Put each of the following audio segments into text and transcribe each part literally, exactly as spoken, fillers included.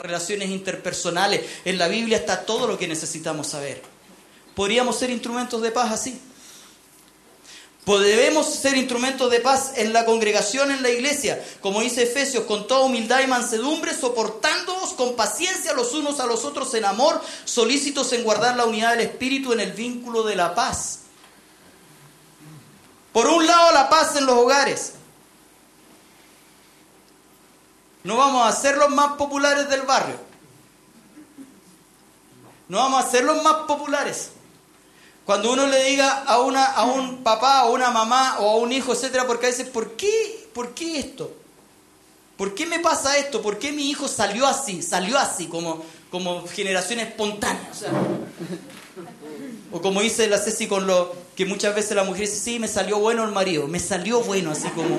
relaciones interpersonales. En la Biblia está todo lo que necesitamos saber. ¿Podríamos ser instrumentos de paz así? Debemos ser instrumentos de paz en la congregación, en la iglesia, como dice Efesios, con toda humildad y mansedumbre, soportándoos con paciencia los unos a los otros en amor, solícitos en guardar la unidad del Espíritu en el vínculo de la paz. Por un lado, la paz en los hogares. No vamos a ser los más populares del barrio. No vamos a ser los más populares. Cuando uno le diga a, una, a un papá, a una mamá o a un hijo, etcétera, porque a veces, ¿por qué, ¿por qué esto? ¿Por qué me pasa esto? ¿Por qué mi hijo salió así? Salió así, como, como generación espontánea. O sea, o como dice la Ceci con lo que muchas veces la mujer dice, sí, me salió bueno el marido, me salió bueno, así como...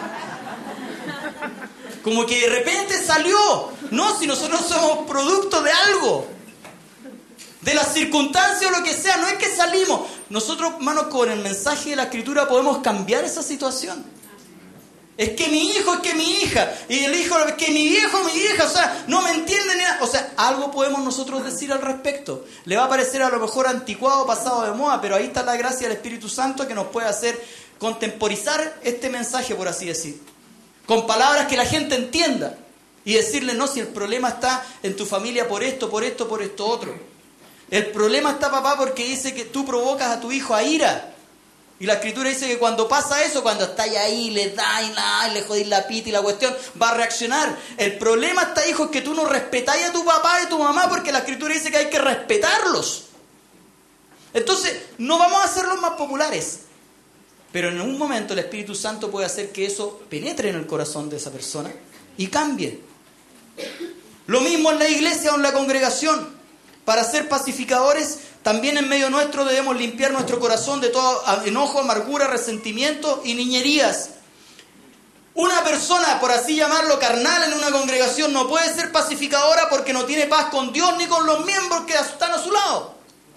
Como que de repente salió. No, si nosotros somos producto de algo. De las circunstancias o lo que sea, no es que salimos. Nosotros, hermanos, con el mensaje de la Escritura podemos cambiar esa situación. Es que mi hijo, es que mi hija. Y el hijo, es que mi viejo, mi vieja. O sea, no me entienden. O sea, algo podemos nosotros decir al respecto. Le va a parecer a lo mejor anticuado, pasado de moda, pero ahí está la gracia del Espíritu Santo que nos puede hacer contemporizar este mensaje, por así decir. Con palabras que la gente entienda. Y decirle, no, si el problema está en tu familia por esto, por esto, por esto otro. El problema está, papá, porque dice que tú provocas a tu hijo a ira. Y la Escritura dice que cuando pasa eso, cuando estáis ahí, le dais, y le jodís la pita y la cuestión, va a reaccionar. El problema está, hijo, es que tú no respetáis a tu papá y a tu mamá, porque la Escritura dice que hay que respetarlos. Entonces, no vamos a ser los más populares. Pero en un momento el Espíritu Santo puede hacer que eso penetre en el corazón de esa persona y cambie. Lo mismo en la iglesia o en la congregación. Para ser pacificadores, también en medio nuestro debemos limpiar nuestro corazón de todo enojo, amargura, resentimiento y niñerías. Una persona, por así llamarlo, carnal en una congregación no puede ser pacificadora porque no tiene paz con Dios ni con los miembros que están a su lado.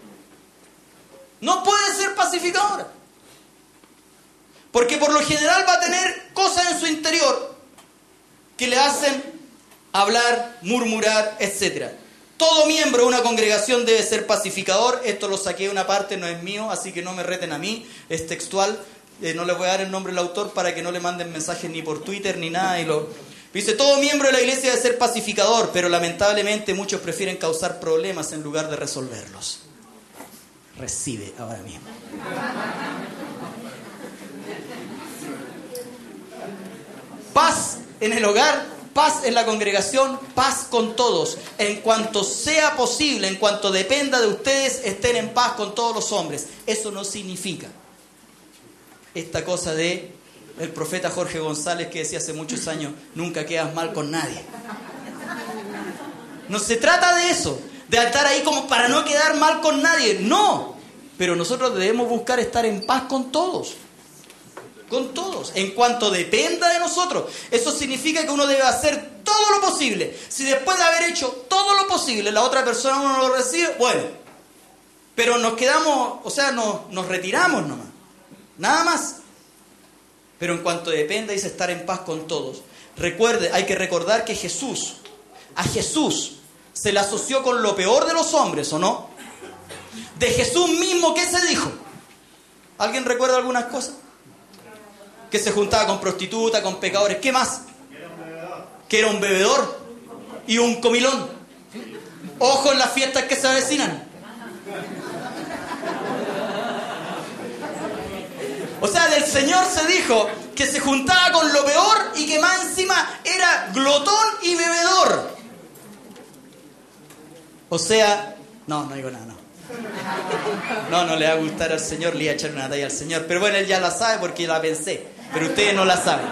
No puede ser pacificadora. Porque por lo general va a tener cosas en su interior que le hacen hablar, murmurar, etcétera. Todo miembro de una congregación debe ser pacificador. Esto lo saqué de una parte, no es mío, así que no me reten a mí. Es textual. Eh, no les voy a dar el nombre del autor para que no le manden mensajes ni por Twitter ni nada. Y lo... Dice, todo miembro de la iglesia debe ser pacificador, pero lamentablemente muchos prefieren causar problemas en lugar de resolverlos. Recibe ahora mismo. Paz en el hogar. Paz en la congregación, paz con todos. En cuanto sea posible, en cuanto dependa de ustedes, estén en paz con todos los hombres. Eso no significa esta cosa de el profeta Jorge González que decía hace muchos años, nunca quedas mal con nadie. No se trata de eso, de estar ahí como para no quedar mal con nadie. No, pero nosotros debemos buscar estar en paz con todos. Con todos, en cuanto dependa de nosotros. Eso significa que uno debe hacer todo lo posible. Si después de haber hecho todo lo posible, la otra persona uno no lo recibe, bueno. Pero nos quedamos, o sea, nos, nos retiramos nomás. Nada más. Pero en cuanto dependa, dice estar en paz con todos. Recuerde, hay que recordar que Jesús, a Jesús se le asoció con lo peor de los hombres, ¿o no? De Jesús mismo, ¿qué se dijo? ¿Alguien recuerda algunas cosas? Que se juntaba con prostitutas, con pecadores. ¿Qué más? Que era un bebedor y un comilón. Ojo en las fiestas que se avecinan. O sea, del Señor se dijo que se juntaba con lo peor y que más encima era glotón y bebedor. O sea, no, no digo nada, no. No, no le va a gustar al Señor, le iba a echar una talla al Señor. Pero bueno, él ya la sabe porque la pensé. Pero ustedes no la saben.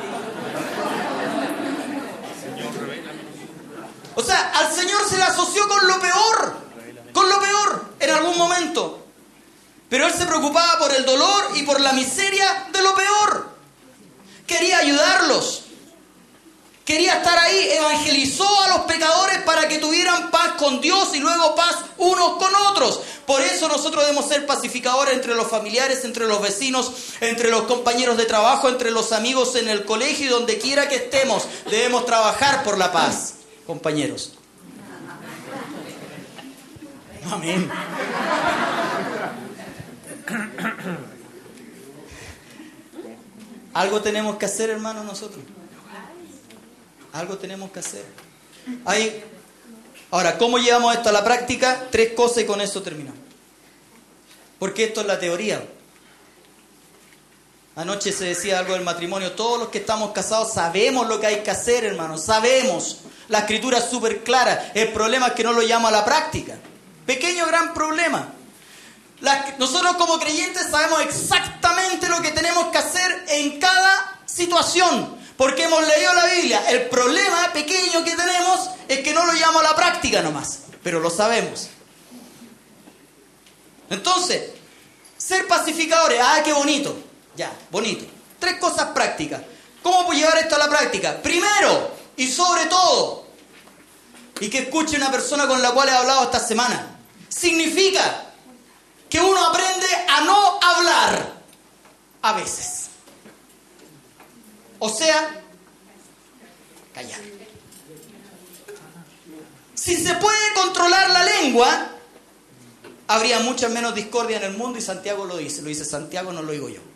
O sea, al Señor se le asoció con lo peor. Con lo peor, en algún momento. Pero Él se preocupaba por el dolor y por la miseria de lo peor. Quería ayudarlos. Quería estar ahí, evangelizó a los pecadores para que tuvieran paz con Dios y luego paz unos con otros. Por eso nosotros debemos ser pacificadores entre los familiares, entre los vecinos, entre los compañeros de trabajo, entre los amigos en el colegio y donde quiera que estemos. Debemos trabajar por la paz, compañeros. Amén. Algo tenemos que hacer, hermanos, nosotros. Algo tenemos que hacer. Hay... Ahora, ¿cómo llevamos esto a la práctica? Tres cosas y con eso terminamos. Porque esto es la teoría. Anoche se decía algo del matrimonio. Todos los que estamos casados sabemos lo que hay que hacer, hermanos. Sabemos. La escritura es súper clara. El problema es que no lo llamo a la práctica. Pequeño gran problema. La, nosotros como creyentes sabemos exactamente lo que tenemos que hacer en cada situación, porque hemos leído la Biblia. El problema pequeño que tenemos es que no lo llamo a la práctica nomás, pero lo sabemos. Entonces, ser pacificadores, ah, qué bonito, ya, bonito. Tres cosas prácticas. ¿Cómo puedo llevar esto a la práctica? Primero, y sobre todo, y que escuche una persona con la cual he hablado esta semana, significa que uno aprende a no hablar a veces. O sea, callar. Si se puede controlar la lengua, habría mucha menos discordia en el mundo, y Santiago lo dice. Lo dice Santiago, no lo digo yo.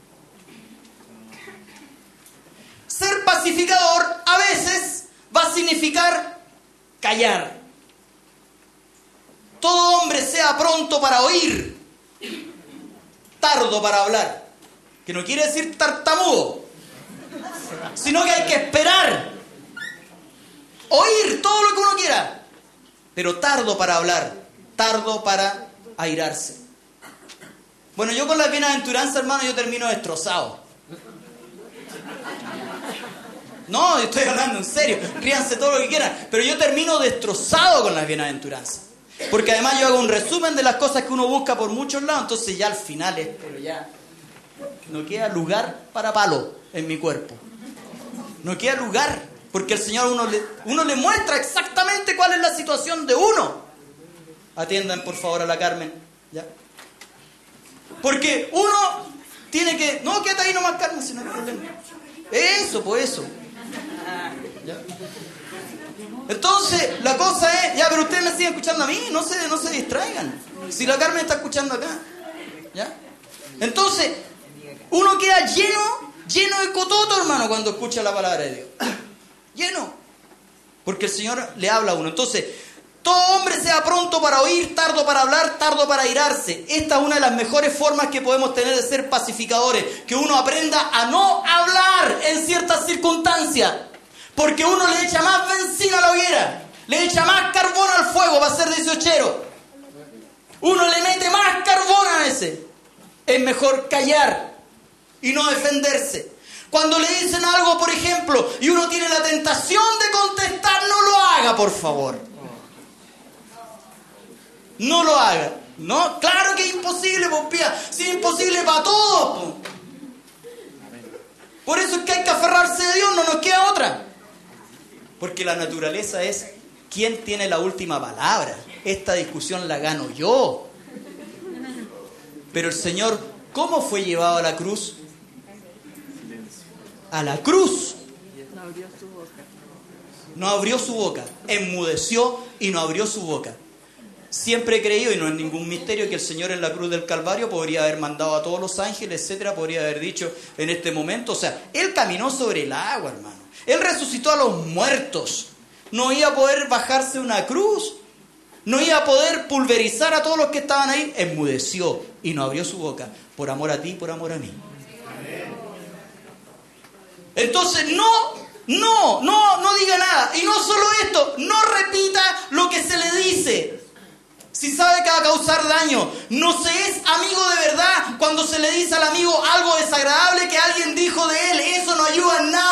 Ser pacificador a veces va a significar callar. Todo hombre sea pronto para oír, tardo para hablar. Que no quiere decir tartamudo, sino que hay que esperar, oír todo lo que uno quiera, pero tardo para hablar, tardo para airarse. Bueno, yo con las bienaventuranzas, hermano, yo termino destrozado. No, estoy hablando en serio, ríanse todo lo que quieran, pero yo termino destrozado con las bienaventuranzas. Porque además yo hago un resumen de las cosas que uno busca por muchos lados, entonces ya al final es, pero ya no queda lugar para palo en mi cuerpo. No queda lugar, porque el Señor uno le, uno le muestra exactamente cuál es la situación de uno. Atiendan por favor a la Carmen, ¿ya? Porque uno tiene que, no, quédate ahí nomás, Carmen, si no hay problema. Eso, pues eso. ¿Ya? Entonces, la cosa es, ya, pero ustedes me siguen escuchando a mí, no se, no se distraigan. Si la Carmen está escuchando acá, ¿ya? Entonces, uno queda lleno, lleno de cototo, hermano, cuando escucha la palabra de Dios. Lleno. Porque el Señor le habla a uno. Entonces, todo hombre sea pronto para oír, tardo para hablar, tardo para airarse. Esta es una de las mejores formas que podemos tener de ser pacificadores. Que uno aprenda a no hablar en ciertas circunstancias. Porque uno le echa más benzina a la hoguera, le echa más carbón al fuego para ser dieciochero. Uno le mete más carbón a ese. Es mejor callar y no defenderse. Cuando le dicen algo, por ejemplo, y uno tiene la tentación de contestar, no lo haga, por favor. No lo haga. No, claro que es imposible, pues, pía. Si es imposible para todos, pues. Por eso es que hay que aferrarse de Dios, no nos queda otra. Porque la naturaleza es quién tiene la última palabra. Esta discusión la gano yo. Pero el Señor, ¿cómo fue llevado a la cruz? A la cruz. No abrió su boca. No abrió su boca. Enmudeció y no abrió su boca. Siempre he creído, y no es ningún misterio, que el Señor en la cruz del Calvario podría haber mandado a todos los ángeles, etcétera, podría haber dicho en este momento, o sea, Él caminó sobre el agua, hermano. Él resucitó a los muertos. No iba a poder bajarse una cruz. No iba a poder pulverizar a todos los que estaban ahí. Enmudeció y no abrió su boca. Por amor a ti, por amor a mí. Entonces no, no, no, no diga nada. Y no solo esto, no repita lo que se le dice. Si sabe que va a causar daño. No se es amigo de verdad cuando se le dice al amigo algo desagradable que alguien dijo de él. Eso no ayuda en nada.